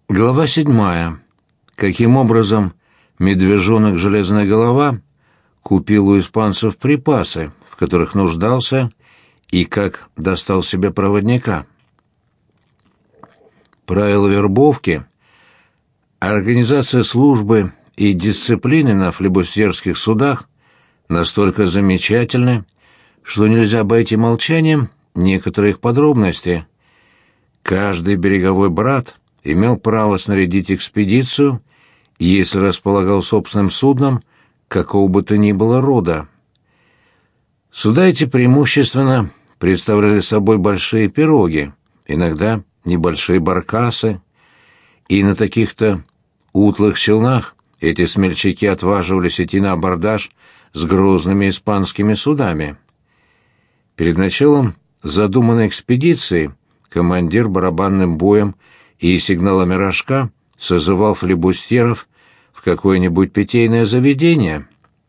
Глава 7. Каким образом медвежонок Железная Голова купил у испанцев припасы, в которых нуждался, и как достал себе проводника. Правила вербовки, организация службы и дисциплины на флибустьерских судах настолько замечательны, что нельзя обойти молчанием некоторые их подробности. Каждый береговой брат имел право снарядить экспедицию, если располагал собственным судном какого бы то ни было рода. Суда эти преимущественно представляли собой большие пироги, иногда небольшие баркасы, и на таких-то утлых челнах эти смельчаки отваживались идти на абордаж с грозными испанскими судами. Перед началом задуманной экспедиции командир барабанным боем и сигналами рожка созывал флибустьеров в какое-нибудь питейное заведение.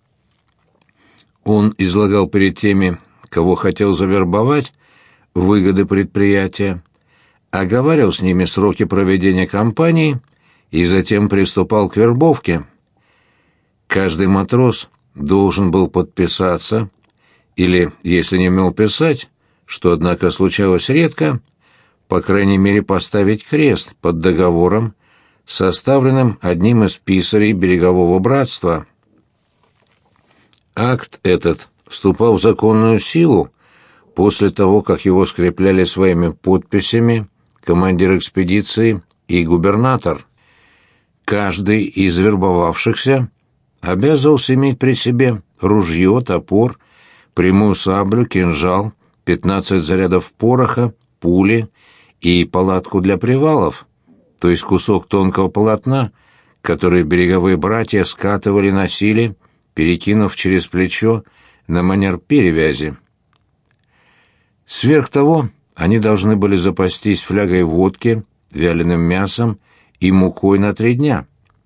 Он излагал перед теми, кого хотел завербовать, выгоды предприятия, оговаривал с ними сроки проведения кампании и затем приступал к вербовке. Каждый матрос должен был подписаться, или, если не умел писать, что, однако, случалось редко, по крайней мере, поставить крест под договором, составленным одним из писарей берегового братства. Акт этот вступал в законную силу после того, как его скрепляли своими подписями командир экспедиции и губернатор. Каждый из вербовавшихся обязывался иметь при себе ружье, топор, прямую саблю, кинжал, 15 зарядов пороха, пули и палатку для привалов, то есть кусок тонкого полотна, который береговые братья скатывали на силе, перекинув через плечо на манер перевязи. Сверх того, они должны были запастись флягой водки, вяленым мясом и мукой на 3 дня.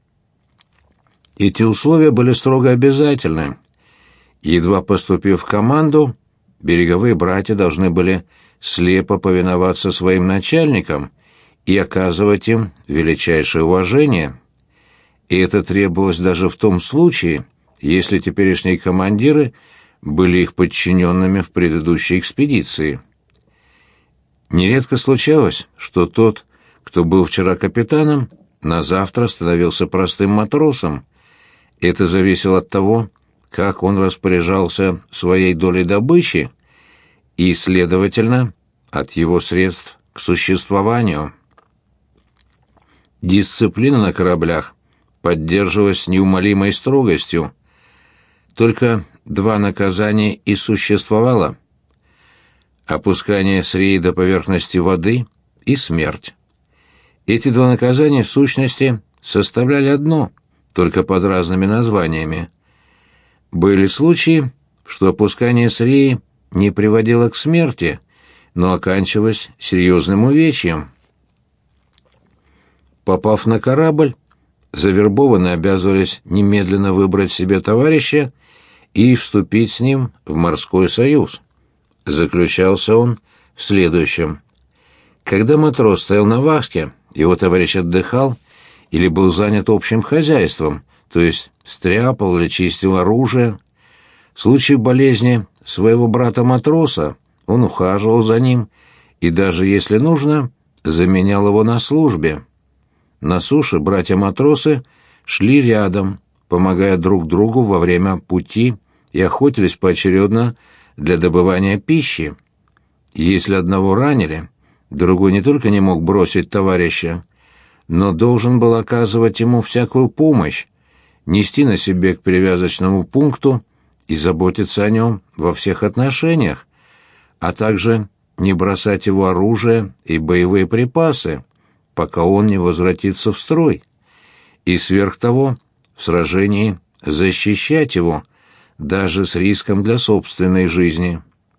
Эти условия были строго обязательны. Едва поступив в команду, береговые братья должны были слепо повиноваться своим начальникам и оказывать им величайшее уважение. И это требовалось даже в том случае, если теперешние командиры были их подчиненными в предыдущей экспедиции. Нередко случалось, что тот, кто был вчера капитаном, на завтра становился простым матросом. Это зависело от того, как он распоряжался своей долей добычи и, следовательно, от его средств к существованию. Дисциплина на кораблях поддерживалась с неумолимой строгостью. Только 2 наказания и существовало: опускание с реи до поверхности воды и смерть. Эти 2 наказания в сущности составляли одно, только под разными названиями. Были случаи, что опускание с реи не приводило к смерти, но оканчивалось серьезным увечьем. Попав на корабль, завербованные обязывались немедленно выбрать себе товарища и вступить с ним в морской союз. Заключался он в следующем: когда матрос стоял на вахте, его товарищ отдыхал или был занят общим хозяйством, то есть стряпал или чистил оружие. В случае болезни своего брата-матроса он ухаживал за ним и даже, если нужно, заменял его на службе. На суше братья-матросы шли рядом, помогая друг другу во время пути, и охотились поочередно для добывания пищи. Если одного ранили, другой не только не мог бросить товарища, но должен был оказывать ему всякую помощь, нести на себе к перевязочному пункту и заботиться о нем во всех отношениях, а также не бросать его оружие и боевые припасы, пока он не возвратится в строй, и сверх того в сражении защищать его, даже с риском для собственной жизни.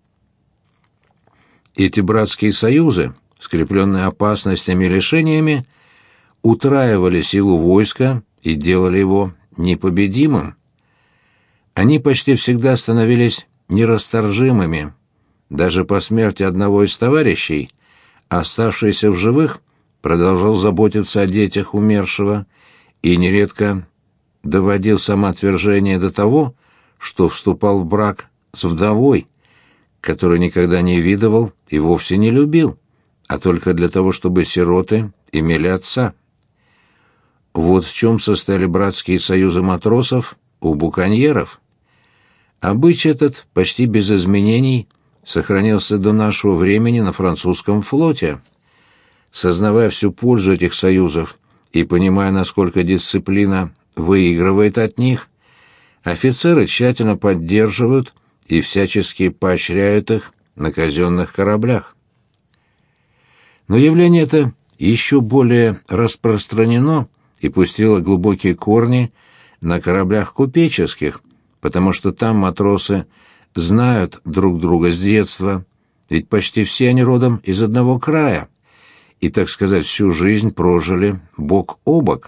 Эти братские союзы, скрепленные опасностями и лишениями, утраивали силу войска и делали его непобедимым. Они почти всегда становились нерасторжимыми. Даже по смерти одного из товарищей оставшиеся в живых продолжал заботиться о детях умершего и нередко доводил самоотвержение до того, что вступал в брак с вдовой, которую никогда не видывал и вовсе не любил, а только для того, чтобы сироты имели отца. Вот в чем состояли братские союзы матросов у буконьеров. Обычай этот почти без изменений сохранился до нашего времени на французском флоте. Сознавая всю пользу этих союзов и понимая, насколько дисциплина выигрывает от них, офицеры тщательно поддерживают и всячески поощряют их на казенных кораблях. Но явление это еще более распространено и пустило глубокие корни на кораблях купеческих, потому что там матросы знают друг друга с детства, ведь почти все они родом из одного края и, так сказать, всю жизнь прожили бок о бок.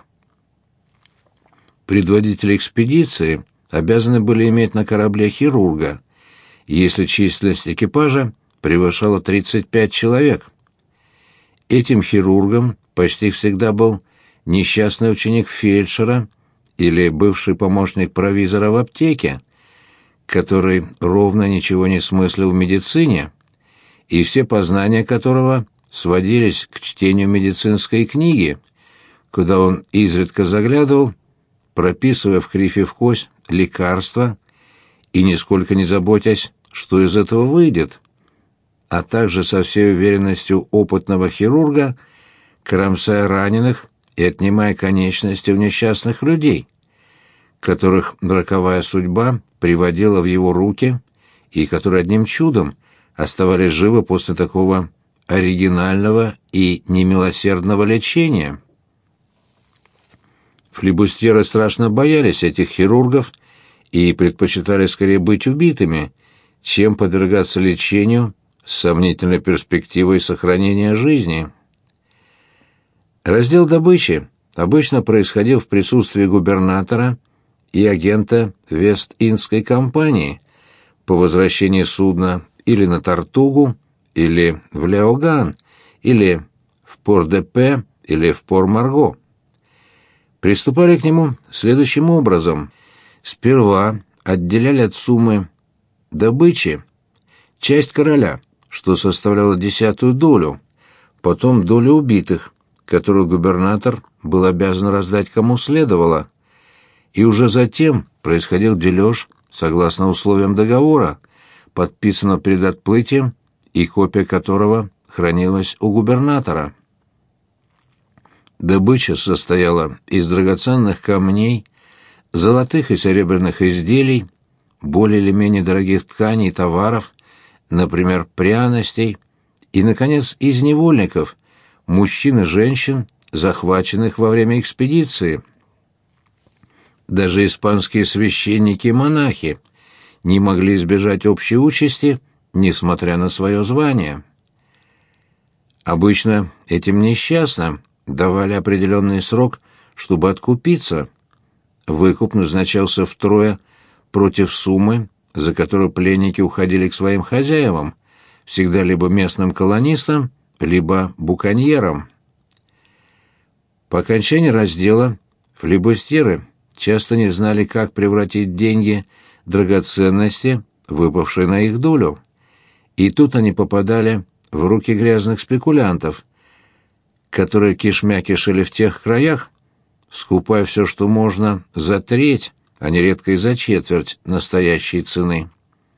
Предводители экспедиции обязаны были иметь на корабле хирурга, если численность экипажа превышала 35 человек. Этим хирургом почти всегда был несчастный ученик фельдшера или бывший помощник провизора в аптеке, который ровно ничего не смыслил в медицине, и все познания которого сводились к чтению медицинской книги, куда он изредка заглядывал, прописывая в кривь и в кость лекарства и нисколько не заботясь, что из этого выйдет, а также со всей уверенностью опытного хирурга, кромсая раненых и отнимая конечности у несчастных людей, которых роковая судьба приводила в его руки и которые одним чудом оставались живы после такого оригинального и немилосердного лечения. Флибустьеры страшно боялись этих хирургов и предпочитали скорее быть убитыми, чем подвергаться лечению с сомнительной перспективой сохранения жизни. Раздел добычи обычно происходил в присутствии губернатора и агента Вест-Индской компании по возвращении судна или на Тартугу, или в Леоган, или в Пор-де-Пе, или в Пор-Марго. Приступали к нему следующим образом. Сперва отделяли от суммы добычи часть короля, что составляло 10-ю долю, потом долю убитых, которую губернатор был обязан раздать кому следовало, и уже затем происходил дележ согласно условиям договора, подписанного перед отплытием и копия которого хранилась у губернатора. Добыча состояла из драгоценных камней, золотых и серебряных изделий, более или менее дорогих тканей и товаров, например, пряностей, и, наконец, из невольников, мужчин и женщин, захваченных во время экспедиции. Даже испанские священники и монахи не могли избежать общей участи, несмотря на свое звание. Обычно этим несчастным давали определенный срок, чтобы откупиться. Выкуп назначался втрое против суммы, за которую пленники уходили к своим хозяевам, всегда либо местным колонистам, либо буконьерам. По окончании раздела флибустьеры часто не знали, как превратить деньги, драгоценности, выпавшие на их долю. И тут они попадали в руки грязных спекулянтов, которые кишмя кишели в тех краях, скупая все, что можно, за треть, а нередко и за четверть настоящей цены.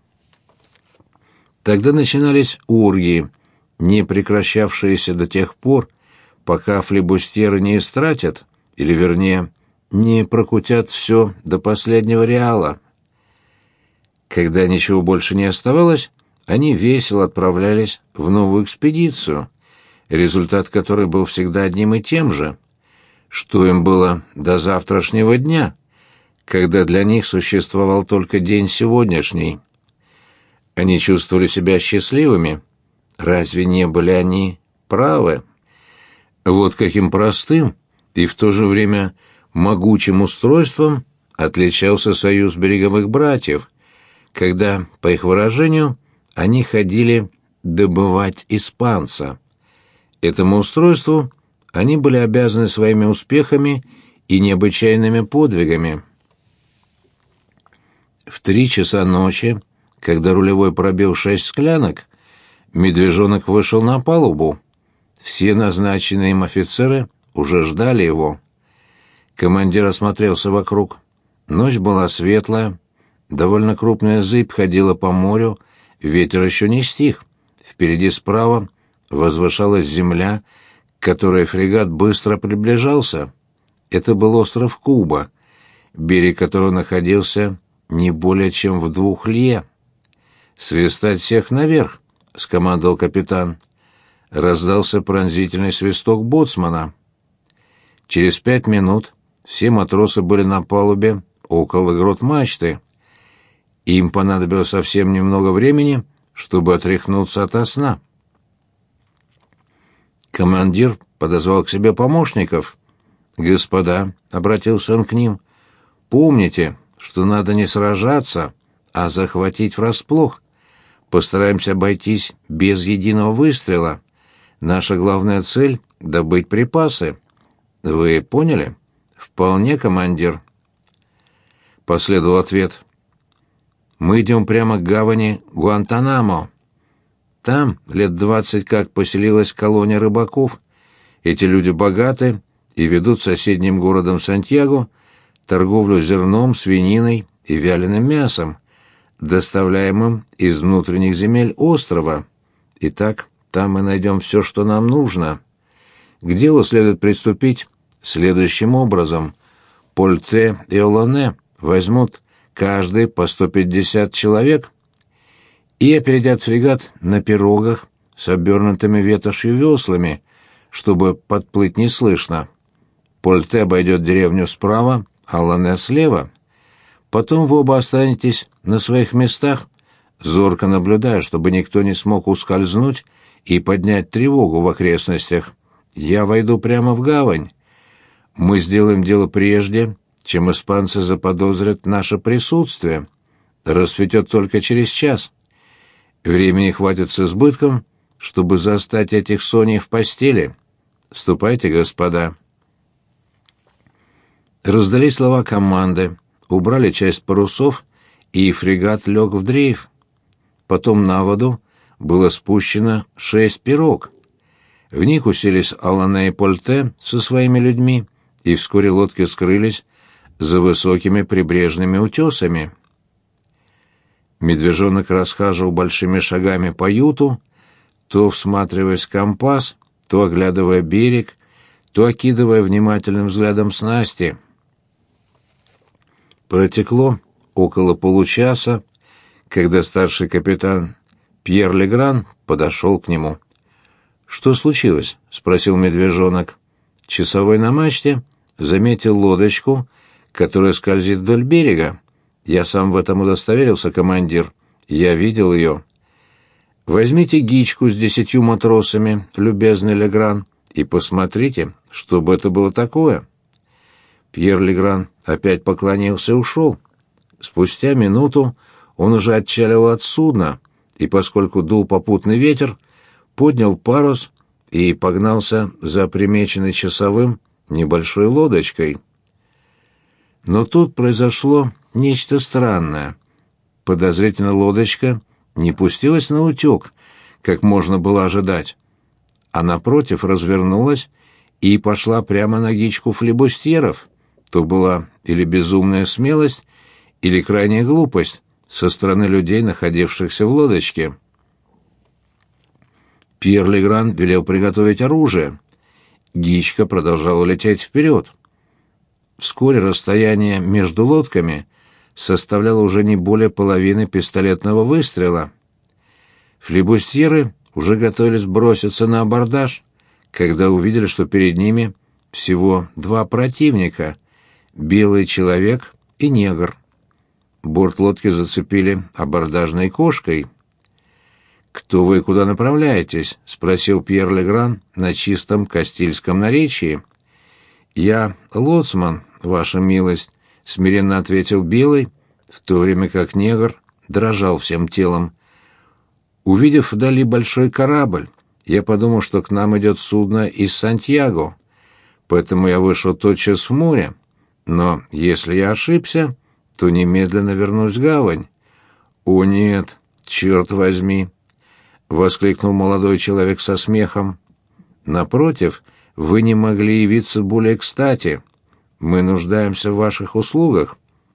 Тогда начинались оргии, не прекращавшиеся до тех пор, пока флибустьеры не истратят, или, вернее, не прокутят все до последнего реала. Когда ничего больше не оставалось, они весело отправлялись в новую экспедицию, результат которой был всегда одним и тем же, что им было до завтрашнего дня, когда для них существовал только день сегодняшний. Они чувствовали себя счастливыми. Разве не были они правы? Вот каким простым и в то же время могучим устройством отличался союз береговых братьев, когда, по их выражению, они ходили добывать испанца. Этому устройству они были обязаны своими успехами и необычайными подвигами. В 3 часа ночи, когда рулевой пробил 6 склянок, Медвежонок вышел на палубу. Все назначенные им офицеры уже ждали его. Командир осмотрелся вокруг. Ночь была светлая, довольно крупная зыбь ходила по морю, ветер еще не стих. Впереди справа возвышалась земля, к которой фрегат быстро приближался. Это был остров Куба, берег которого находился не более чем в 2 лье. «Свистать всех наверх!» — скомандовал капитан. Раздался пронзительный свисток боцмана. Через 5 минут все матросы были на палубе около грот мачты. Им понадобилось совсем немного времени, чтобы отряхнуться ото сна. Командир подозвал к себе помощников. «Господа», — обратился он к ним, — «помните, что надо не сражаться, а захватить врасплох. Постараемся обойтись без единого выстрела. Наша главная цель — добыть припасы. Вы поняли?» «Вполне, командир», — последовал ответ. «Мы идем прямо к гавани Гуантанамо. Там 20 лет как поселилась колония рыбаков. Эти люди богаты и ведут соседним городом Сантьяго торговлю зерном, свининой и вяленым мясом, доставляемым из внутренних земель острова. Итак, там мы найдем все, что нам нужно. К делу следует приступить следующим образом. Польте и Олоне возьмут каждый по 150 человек и опередят фрегат на пирогах с обернутыми ветошью веслами, чтобы подплыть неслышно. Польте обойдет деревню справа, а Олоне слева. Потом вы оба останетесь на своих местах, зорко наблюдая, чтобы никто не смог ускользнуть и поднять тревогу в окрестностях. Я войду прямо в гавань. Мы сделаем дело прежде, чем испанцы заподозрят наше присутствие. Рассветет только через час. Времени хватит с избытком, чтобы застать этих соней в постели. Ступайте, господа». Раздались слова команды, убрали часть парусов, и фрегат лег в дрейф. Потом на воду было спущено 6 пирог. В них уселись Олоне и Польте со своими людьми, и вскоре лодки скрылись за высокими прибрежными утесами. Медвежонок расхаживал большими шагами по юту, то всматриваясь в компас, то оглядывая берег, то окидывая внимательным взглядом снасти. Протекло около получаса, когда старший капитан Пьер Легран подошел к нему. «Что случилось?» — спросил Медвежонок. Часовой на мачте заметил лодочку, которая скользит вдоль берега. «Я сам в этом удостоверился, командир. Я видел ее». «Возьмите гичку с 10 матросами, любезный Легран, и посмотрите, что бы это было такое». Пьер Легран опять поклонился и ушел. Спустя минуту он уже отчалил от судна, и, поскольку дул попутный ветер, поднял парус и погнался за примеченной часовым небольшой лодочкой. Но тут произошло нечто странное. Подозрительно лодочка не пустилась на утек, как можно было ожидать, а напротив развернулась и пошла прямо на гичку флибустьеров. То была или безумная смелость, или крайняя глупость со стороны людей, находившихся в лодочке. Пьер Легран велел приготовить оружие. Гичка продолжала лететь вперед. Вскоре расстояние между лодками составляло уже не более половины пистолетного выстрела. Флибустьеры уже готовились броситься на абордаж, когда увидели, что перед ними всего 2 противника — белый человек и негр. Борт лодки зацепили абордажной кошкой. «Кто вы и куда направляетесь?» — спросил Пьер Легран на чистом кастильском наречии. «Я лоцман, ваша милость», — смиренно ответил белый, в то время как негр дрожал всем телом. «Увидев вдали большой корабль, я подумал, что к нам идет судно из Сантьяго. поэтому я вышел тотчас в море. Но если я ошибся, то немедленно вернусь в гавань». «О нет, черт возьми!» — воскликнул молодой человек со смехом. «Напротив, вы не могли явиться более кстати. Мы нуждаемся в ваших услугах».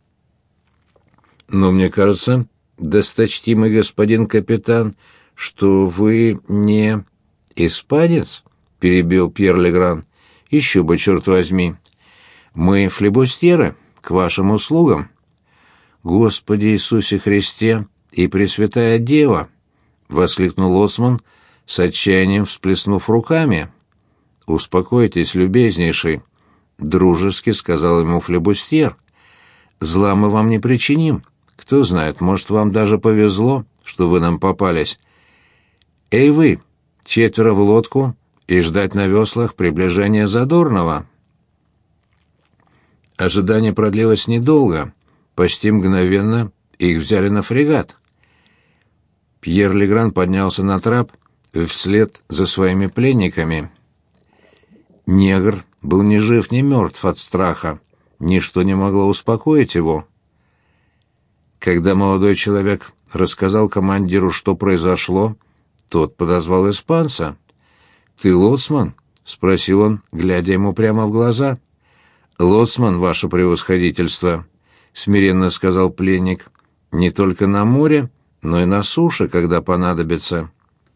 «Но мне кажется, досточтимый господин капитан, что вы не...» «Испанец?» — перебил Пьер Легран. «Еще бы, черт возьми! Мы флебустьеры, к вашим услугам». «Господи Иисусе Христе и Пресвятая Дева!» — воскликнул лоцман, с отчаянием всплеснув руками. «Успокойтесь, любезнейший», — дружески сказал ему флебустьер. «Зла мы вам не причиним. Кто знает, может, вам даже повезло, что вы нам попались. Эй вы, 4 в лодку и ждать на веслах приближения Задорнова». Ожидание продлилось недолго. Почти мгновенно их взяли на фрегат. Пьер Легран поднялся на трап вслед за своими пленниками. Негр был ни жив, ни мертв от страха. Ничто не могло успокоить его. Когда молодой человек рассказал командиру, что произошло, тот подозвал испанца. «Ты лоцман?» — спросил он, глядя ему прямо в глаза. «Лоцман, ваше превосходительство», — смиренно сказал пленник, — «не только на море, но и на суше, когда понадобится».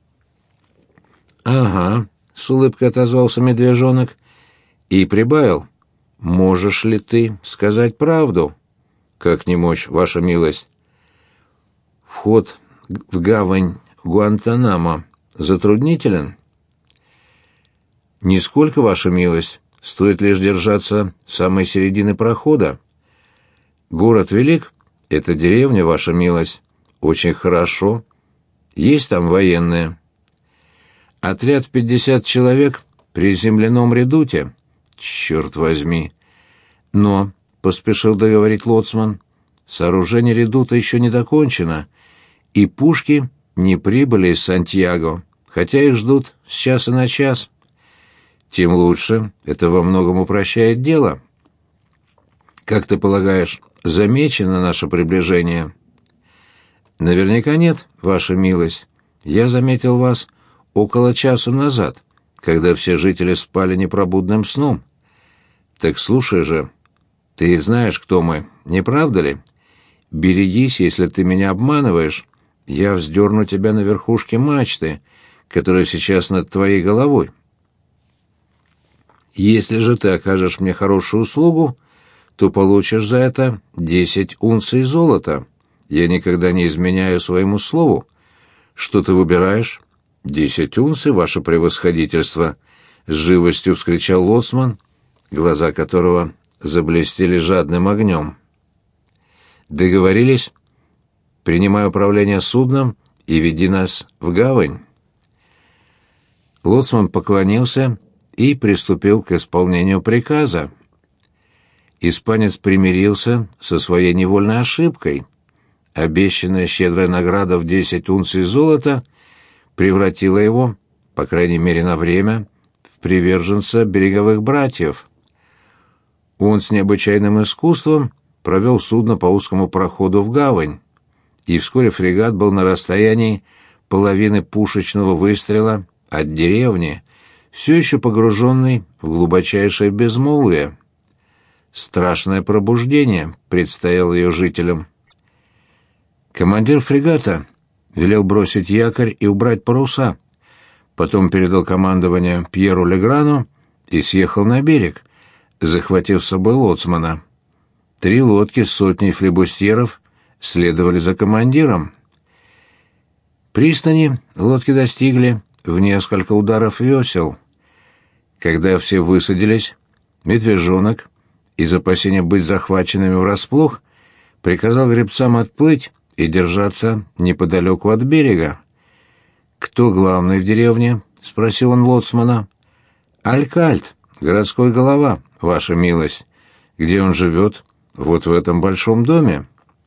«Ага», — с улыбкой отозвался медвежонок и прибавил. «Можешь ли ты сказать правду?» «Как не мочь, ваша милость?» «Вход в гавань Гуантанамо затруднителен?» «Нисколько, ваша милость. Стоит лишь держаться самой середины прохода. Город велик, это деревня, ваша милость. Очень хорошо. Есть там военные. Отряд в 50 человек при земляном редуте. Черт возьми. Но, — поспешил договорить лоцман, — сооружение редута еще не докончено, и пушки не прибыли из Сантьяго, хотя их ждут с часа на час. Тем лучше, это во многом упрощает дело. Как ты полагаешь, замечено наше приближение?» «Наверняка нет, ваша милость. Я заметил вас около часа назад, когда все жители спали непробудным сном. Так слушай же, ты знаешь, кто мы, не правда ли? Берегись, если ты меня обманываешь, я вздерну тебя на верхушке мачты, которая сейчас над твоей головой. Если же ты окажешь мне хорошую услугу, то получишь за это 10 унций золота. Я никогда не изменяю своему слову. Что ты выбираешь?» 10 унций, ваше превосходительство!» — с живостью вскричал лоцман, глаза которого заблестели жадным огнем. «Договорились? Принимай управление судном и веди нас в гавань». Лоцман поклонился и приступил к исполнению приказа. Испанец примирился со своей невольной ошибкой. Обещанная щедрая награда в 10 унций золота превратила его, по крайней мере на время, в приверженца береговых братьев. Он с необычайным искусством провел судно по узкому проходу в гавань, и вскоре фрегат был на расстоянии половины пушечного выстрела от деревни, все еще погруженный в глубочайшее безмолвие. Страшное пробуждение предстояло ее жителям. Командир фрегата велел бросить якорь и убрать паруса, потом передал командование Пьеру Леграну и съехал на берег, захватив с собой лоцмана. 3 лодки с сотней флебустьеров следовали за командиром. Пристани лодки достигли в несколько ударов весел. Когда все высадились, медвежонок, из опасения быть захваченными врасплох, приказал гребцам отплыть и держаться неподалеку от берега. «Кто главный в деревне?» — спросил он лоцмана. «Алькальд, городской голова, ваша милость. Где он живет? Вот в этом большом доме».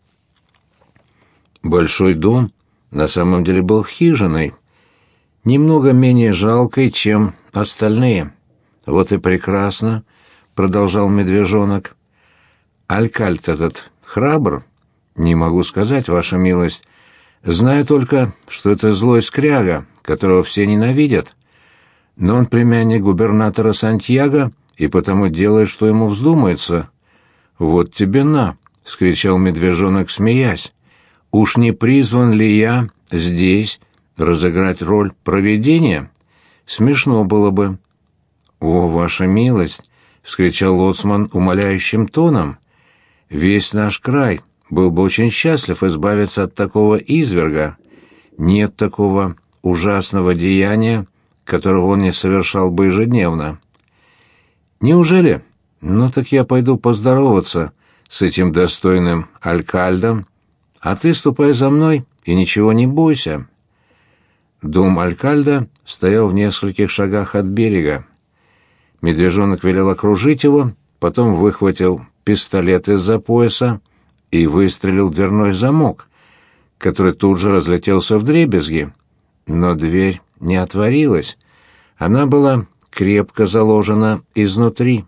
Большой дом на самом деле был хижиной, немного менее жалкой, чем остальные. Вот и прекрасно, продолжал медвежонок. «Алькальд этот храбр?» «Не могу сказать, ваша милость. Знаю только, что это злой скряга, которого все ненавидят. Но он племянник губернатора Сантьяго и потому делает, что ему вздумается». «Вот тебе на!» — вскричал медвежонок, смеясь. «Уж не призван ли я здесь разыграть роль провидения? Смешно было бы». «О, ваша милость!» — вскричал лоцман умоляющим тоном. «Весь наш край был бы очень счастлив избавиться от такого изверга. Нет такого ужасного деяния, которого он не совершал бы ежедневно». «Неужели? Ну так я пойду поздороваться с этим достойным алькальдом, а ты ступай за мной и ничего не бойся». Дом алькальда стоял в нескольких шагах от берега. Медвежонок велел окружить его, потом выхватил пистолет из-за пояса и выстрелил в дверной замок, который тут же разлетелся вдребезги. Но дверь не отворилась. Она была крепко заложена изнутри.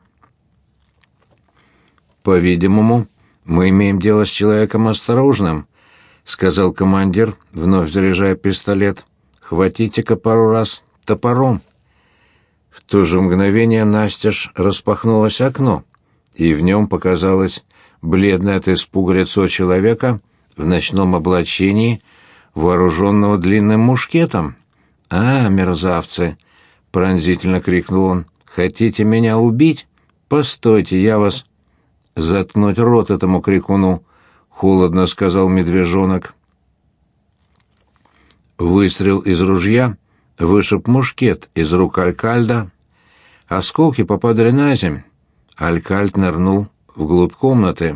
«По-видимому, мы имеем дело с человеком осторожным», — сказал командир, вновь заряжая пистолет. «Хватите-ка пару раз топором». В то же мгновение настежь распахнулось окно, и в нем показалось бледное от испуга лицо человека в ночном облачении, вооруженного длинным мушкетом. «А, мерзавцы!» — пронзительно крикнул он. «Хотите меня убить? Постойте, я вас...» «Заткнуть рот этому крикуну!» — холодно сказал медвежонок. Выстрел из ружья вышиб мушкет из рук алькальда. Осколки попадали на земь. Алькальд нырнул вглубь комнаты.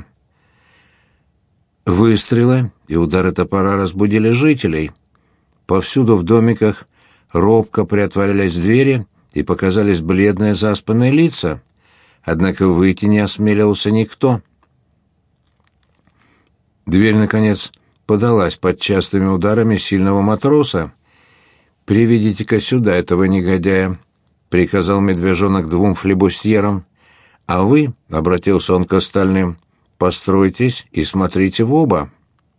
Выстрелы и удары топора разбудили жителей. Повсюду в домиках робко приотворялись двери, и показались бледные заспанные лица. Однако выйти не осмелился никто. Дверь, наконец, подалась под частыми ударами сильного матроса. «Приведите-ка сюда этого негодяя», — приказал медвежонок двум флебустьерам. «А вы», — обратился он к остальным, — «постройтесь и смотрите в оба».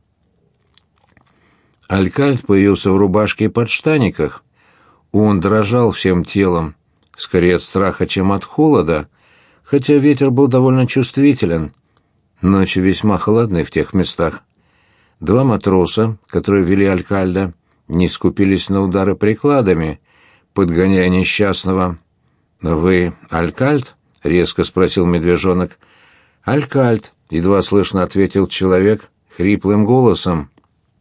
Алькальд появился в рубашке и подштаниках. Он дрожал всем телом, скорее от страха, чем от холода, хотя ветер был довольно чувствителен. Ночи весьма холодны в тех местах. Два матроса, которые вели алькальда, не скупились на удары прикладами, подгоняя несчастного. «Вы алькальд?» — резко спросил медвежонок. «Алькальд», — едва слышно ответил человек хриплым голосом.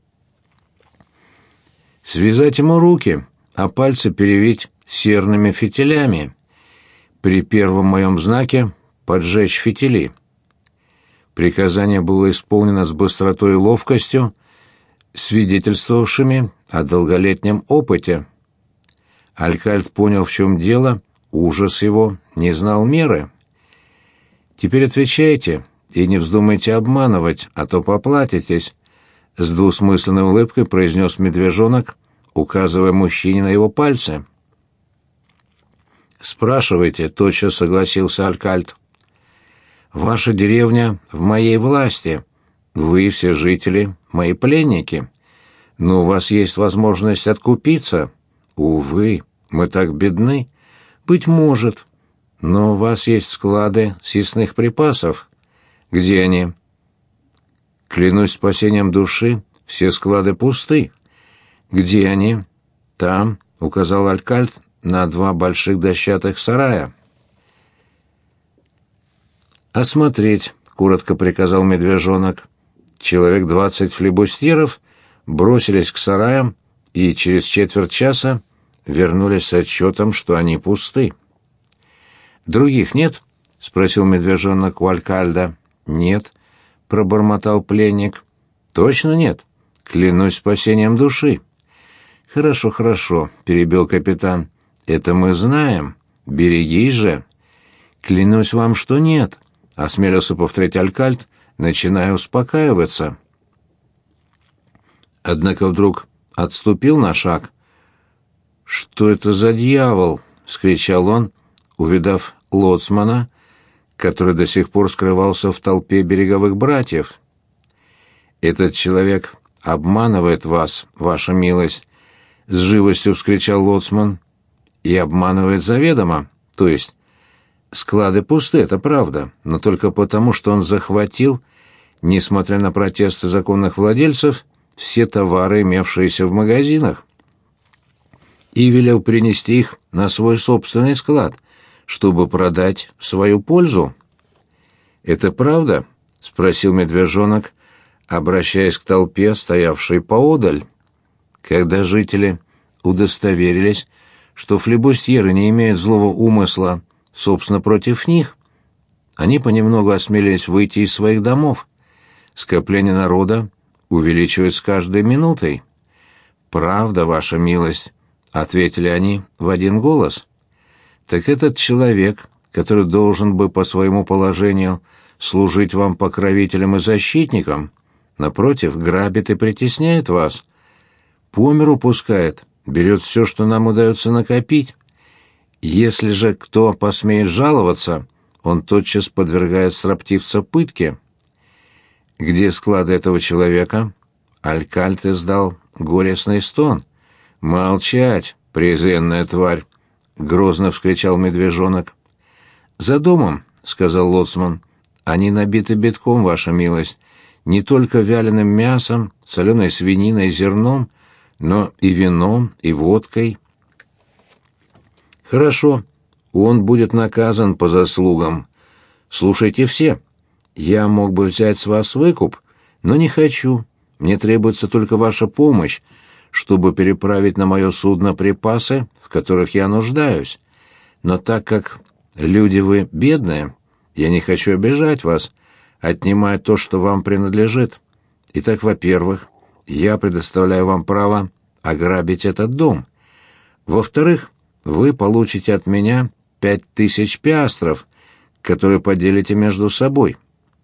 «Связать ему руки, а пальцы перевить серными фитилями. При первом моем знаке поджечь фитили». Приказание было исполнено с быстротой и ловкостью, свидетельствовавшими о долголетнем опыте. Алькальд понял, в чем дело, ужас его не знал меры. «Теперь отвечайте и не вздумайте обманывать, а то поплатитесь», — с двусмысленной улыбкой произнес медвежонок, указывая мужчине на его пальцы. «Спрашивайте», — тотчас согласился алькальд. «Ваша деревня в моей власти. Вы, все жители, мои пленники. Но у вас есть возможность откупиться. Увы, мы так бедны. Быть может. Но у вас есть склады съестных припасов. Где они?» «Клянусь спасением души, все склады пусты». «Где они?» «Там», — указал алькальд на два больших дощатых сарая. «Осмотреть», — коротко приказал медвежонок. Человек 20 флебустьеров бросились к сараям и через четверть часа вернулись с отчетом, что они пусты. «Других нет?» — спросил медвежонок у алькальда. «Нет», — пробормотал пленник. «Точно нет? Клянусь спасением души». «Хорошо, хорошо», — перебил капитан. «Это мы знаем. Берегись же». «Клянусь вам, что нет», — осмелился повторить алькальд, начиная успокаиваться. Однако вдруг отступил на шаг. «Что это за дьявол?» — вскричал он, увидав лоцмана, который до сих пор скрывался в толпе береговых братьев. «Этот человек обманывает вас, ваша милость», — с живостью вскричал лоцман. «И обманывает заведомо, то есть склады пусты, это правда, но только потому, что он захватил, несмотря на протесты законных владельцев, все товары, имевшиеся в магазинах, и велел принести их на свой собственный склад, чтобы продать в свою пользу». «Это правда?» — спросил медвежонок, обращаясь к толпе, стоявшей поодаль. Когда жители удостоверились, что флебустьеры не имеют злого умысла, собственно, против них, они понемногу осмелились выйти из своих домов. Скопление народа увеличивается с каждой минутой. «Правда, ваша милость», — ответили они в один голос. «Так этот человек, который должен бы по своему положению служить вам покровителем и защитником, напротив, грабит и притесняет вас, по миру пускает, берет все, что нам удается накопить. Если же кто посмеет жаловаться, он тотчас подвергает строптивца пытке». «Где склады этого человека?» Алькальт издал горестный стон. «Молчать, презренная тварь!» — грозно вскричал медвежонок. «За домом», — сказал лоцман. «Они набиты битком, ваша милость, не только вяленым мясом, соленой свининой и зерном, но и вином, и водкой». «Хорошо, он будет наказан по заслугам. Слушайте все. Я мог бы взять с вас выкуп, но не хочу. Мне требуется только ваша помощь, чтобы переправить на мое судно припасы, в которых я нуждаюсь. Но так как люди вы бедные, я не хочу обижать вас, отнимая то, что вам принадлежит. Итак, во-первых, я предоставляю вам право ограбить этот дом. Во-вторых, вы получите от меня 5000 пиастров, которые поделите между собой».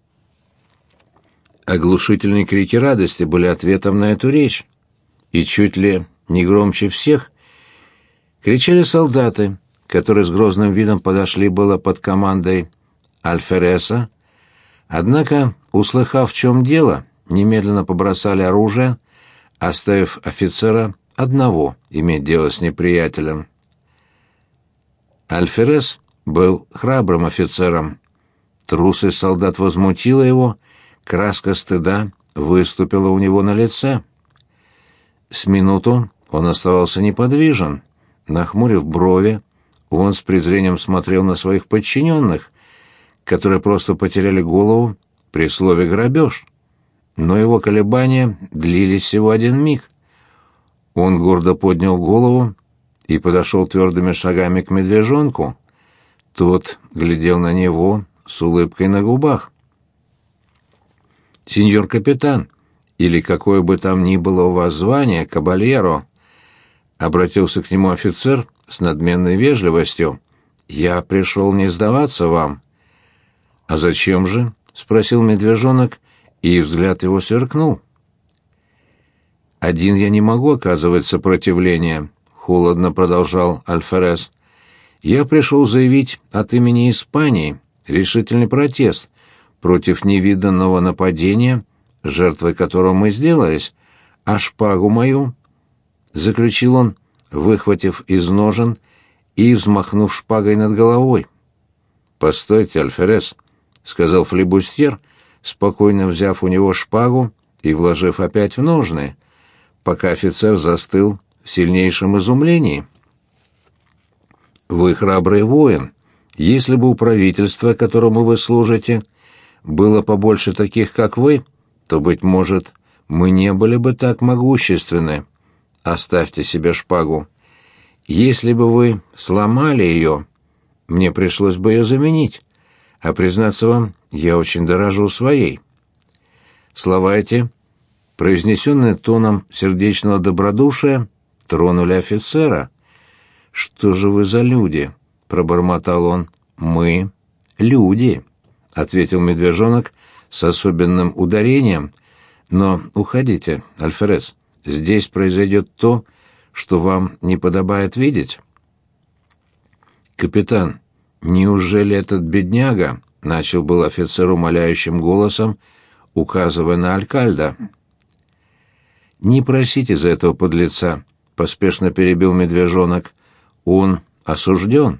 Оглушительные крики радости были ответом на эту речь. И чуть ли не громче всех кричали солдаты, которые с грозным видом подошли было под командой Альфереса, однако, услыхав, в чем дело, немедленно побросали оружие, оставив офицера одного иметь дело с неприятелем. Альферес был храбрым офицером. Трусость солдат возмутила его, краска стыда выступила у него на лице. С минуту он оставался неподвижен. Нахмурив брови, он с презрением смотрел на своих подчиненных, которые просто потеряли голову при слове «грабеж». Но его колебания длились всего один миг. Он гордо поднял голову и подошел твердыми шагами к медвежонку. Тот глядел на него с улыбкой на губах. «Сеньор капитан, или какое бы там ни было у вас звание, кабальеро», — обратился к нему офицер с надменной вежливостью, — «я пришел не сдаваться вам». «А зачем же?» — спросил медвежонок, и взгляд его сверкнул. «Один я не могу оказывать сопротивление», — холодно продолжал Альферес. «Я пришел заявить от имени Испании решительный протест против невиданного нападения, жертвой которого мы сделались, а шпагу мою», — заключил он, выхватив из ножен и взмахнув шпагой над головой. «Постойте, Альферес», — сказал флибустьер, спокойно взяв у него шпагу и вложив опять в ножны, пока офицер застыл в сильнейшем изумлении. «Вы храбрый воин. Если бы у правительства, которому вы служите, было побольше таких, как вы, то, быть может, мы не были бы так могущественны. Оставьте себе шпагу. Если бы вы сломали ее, мне пришлось бы ее заменить, а, признаться вам, я очень дорожу своей». Слова эти, произнесенные тоном сердечного добродушия, тронули офицера. «Что же вы за люди?» — пробормотал он. «Мы — люди», — ответил медвежонок с особенным ударением. «Но уходите, Альферес, здесь произойдет то, что вам не подобает видеть». «Капитан, неужели этот бедняга начал был офицер умоляющим голосом, указывая на Алькальда. «Не просите за этого подлеца», — поспешно перебил медвежонок. «Он осужден».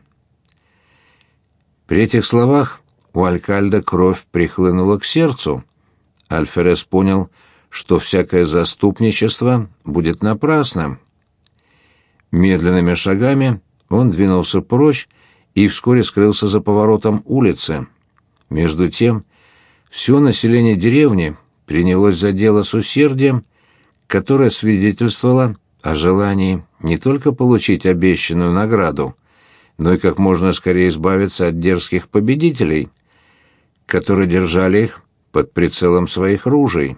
При этих словах у Алькальда кровь прихлынула к сердцу. Альферес понял, что всякое заступничество будет напрасным. Медленными шагами он двинулся прочь и вскоре скрылся за поворотом улицы. Между тем, все население деревни принялось за дело с усердием, которое свидетельствовало о желании не только получить обещанную награду, но и как можно скорее избавиться от дерзких победителей, которые держали их под прицелом своих ружей.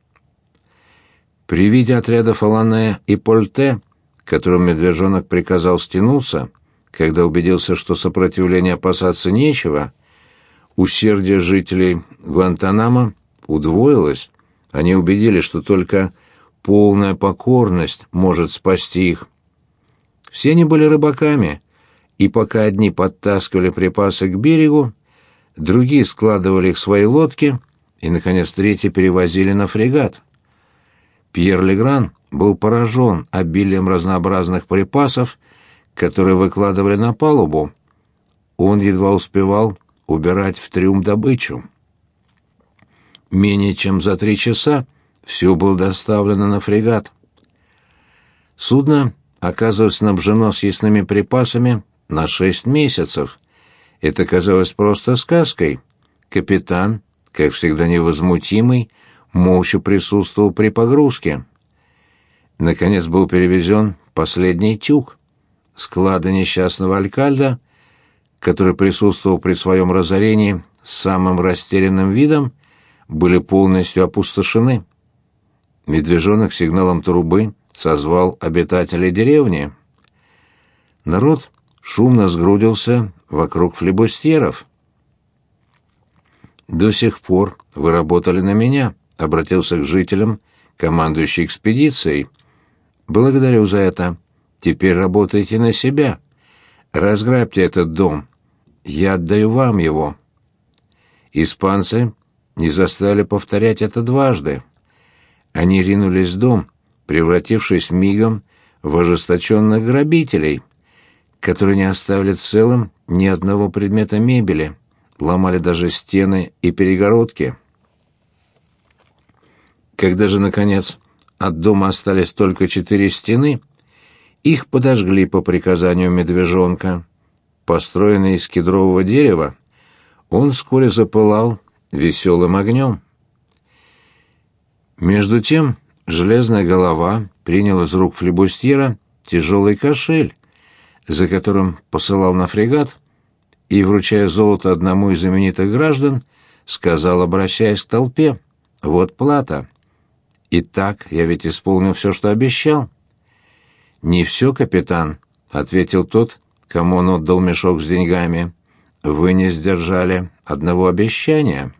При виде отрядов Алане и Польте, которым медвежонок приказал стянуться, когда убедился, что сопротивления опасаться нечего, усердие жителей Гуантанамо удвоилось. Они убедились, что только полная покорность может спасти их. Все они были рыбаками, и пока одни подтаскивали припасы к берегу, другие складывали их в свои лодки, и, наконец, третьи перевозили на фрегат. Пьер Легран был поражен обилием разнообразных припасов, которые выкладывали на палубу. Он едва успевал убирать в трюм добычу. Менее чем за 3 часа все было доставлено на фрегат. Судно оказывалось снабжено съестными припасами на 6 месяцев. Это казалось просто сказкой. Капитан, как всегда невозмутимый, молча присутствовал при погрузке. Наконец был перевезен последний тюк. Склады несчастного Алькальда, который присутствовал при своем разорении с самым растерянным видом, были полностью опустошены. Медвежонок сигналом трубы созвал обитателей деревни. Народ шумно сгрудился вокруг флибустьеров. «До сих пор вы работали на меня», — обратился к жителям командующий экспедицией. «Благодарю за это. Теперь работайте на себя. Разграбьте этот дом. Я отдаю вам его». Испанцы не заставили повторять это дважды. Они ринулись в дом, превратившись мигом в ожесточенных грабителей, которые не оставили целым ни одного предмета мебели, ломали даже стены и перегородки. Когда же, наконец, от дома остались только 4 стены, их подожгли по приказанию медвежонка. Построенный из кедрового дерева, он вскоре запылал веселым огнем. Между тем железная голова принял из рук флибустьера тяжелый кошель, за которым посылал на фрегат, и, вручая золото одному из знаменитых граждан, сказал, обращаясь к толпе: «Вот плата. Итак, я ведь исполнил все, что обещал». «Не все, капитан», — ответил тот, кому он отдал мешок с деньгами. «Вы не сдержали одного обещания».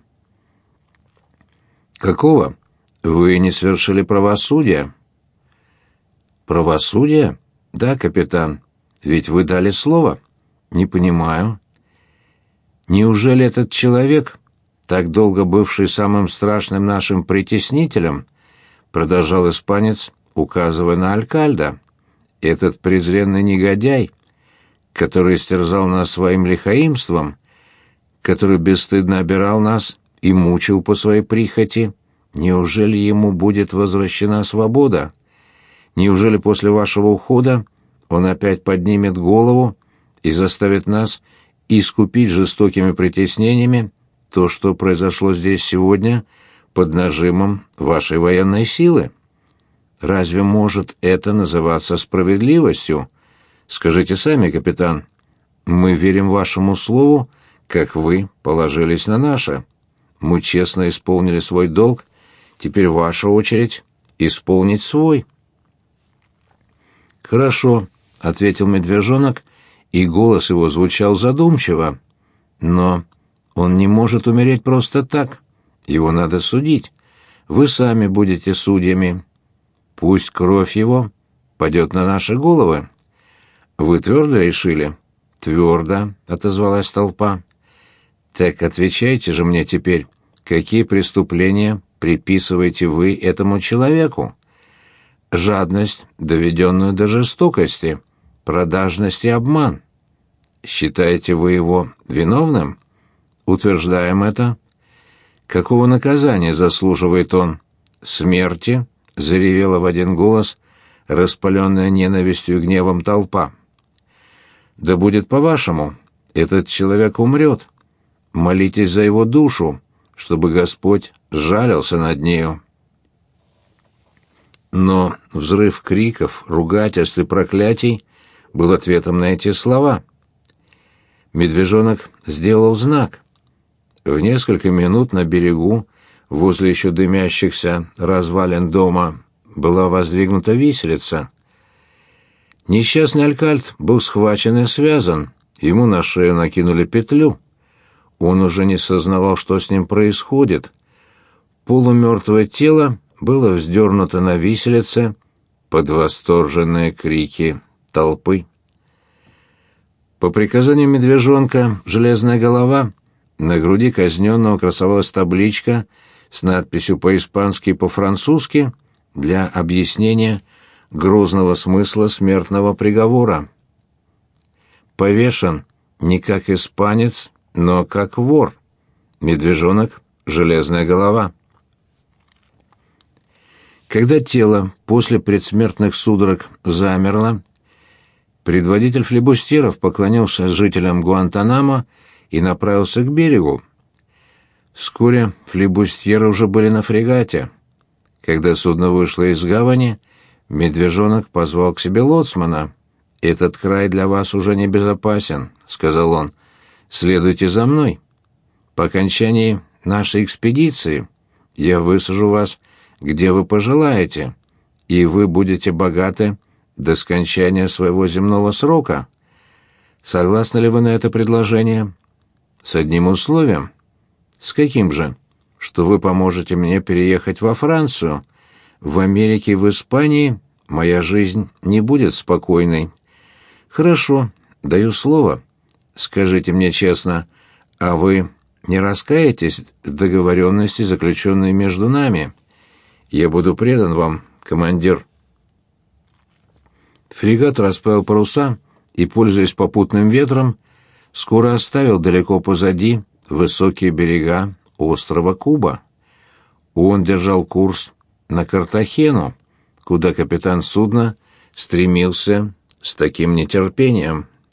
«Какого? Вы не совершили правосудие». «Правосудие? Да, капитан. Ведь вы дали слово». «Не понимаю». «Неужели этот человек, так долго бывший самым страшным нашим притеснителем, — продолжал испанец, указывая на Алькальда, — этот презренный негодяй, который истерзал нас своим лихаимством, который бесстыдно обирал нас и мучил по своей прихоти, неужели ему будет возвращена свобода? Неужели после вашего ухода он опять поднимет голову и заставит нас искупить жестокими притеснениями то, что произошло здесь сегодня под нажимом вашей военной силы? Разве может это называться справедливостью? Скажите сами, капитан. Мы верим вашему слову, как вы положились на наше. Мы честно исполнили свой долг, теперь ваша очередь исполнить свой». «Хорошо», — ответил медвежонок, и голос его звучал задумчиво. «Но он не может умереть просто так. Его надо судить. Вы сами будете судьями. Пусть кровь его падет на наши головы». «Вы твердо решили?» «Твердо», — отозвалась толпа. Так отвечайте же мне теперь, какие преступления приписываете вы этому человеку? Жадность, доведенную до жестокости, продажность и обман. Считаете вы его виновным? Утверждаем это. Какого наказания заслуживает он? Смерти? Заревела в один голос распаленная ненавистью и гневом толпа. Да будет по-вашему, этот человек умрет. Молитесь за его душу, чтобы Господь сжалился над нею. Но взрыв криков, ругательств и проклятий был ответом на эти слова. Медвежонок сделал знак. В несколько минут на берегу, возле еще дымящихся развалин дома, была воздвигнута виселица. Несчастный Алькальд был схвачен и связан, ему на шею накинули петлю. Он уже не сознавал, что с ним происходит. Полумертвое тело было вздернуто на виселице под восторженные крики толпы. По приказанию медвежонка «Железная голова» на груди казненного красовалась табличка с надписью по-испански и по-французски для объяснения грозного смысла смертного приговора. Повешен не как испанец, но как вор. Медвежонок «Железная голова». Когда тело после предсмертных судорог замерло, предводитель флибустьеров поклонился жителям Гуантанамо и направился к берегу. Вскоре флибустьеры уже были на фрегате. Когда судно вышло из гавани, медвежонок позвал к себе лоцмана. «Этот край для вас уже не безопасен», — сказал он. «Следуйте за мной. По окончании нашей экспедиции я высажу вас, где вы пожелаете, и вы будете богаты до скончания своего земного срока. Согласны ли вы на это предложение? С одним условием. С каким же? Что вы поможете мне переехать во Францию. В Америке и в Испании моя жизнь не будет спокойной. Хорошо, даю слово. Скажите мне честно, а вы не раскаетесь в договоренности, заключенной между нами? Я буду предан вам, командир». Фрегат расправил паруса и, пользуясь попутным ветром, скоро оставил далеко позади высокие берега острова Куба. Он держал курс на Картахену, куда капитан судна стремился с таким нетерпением.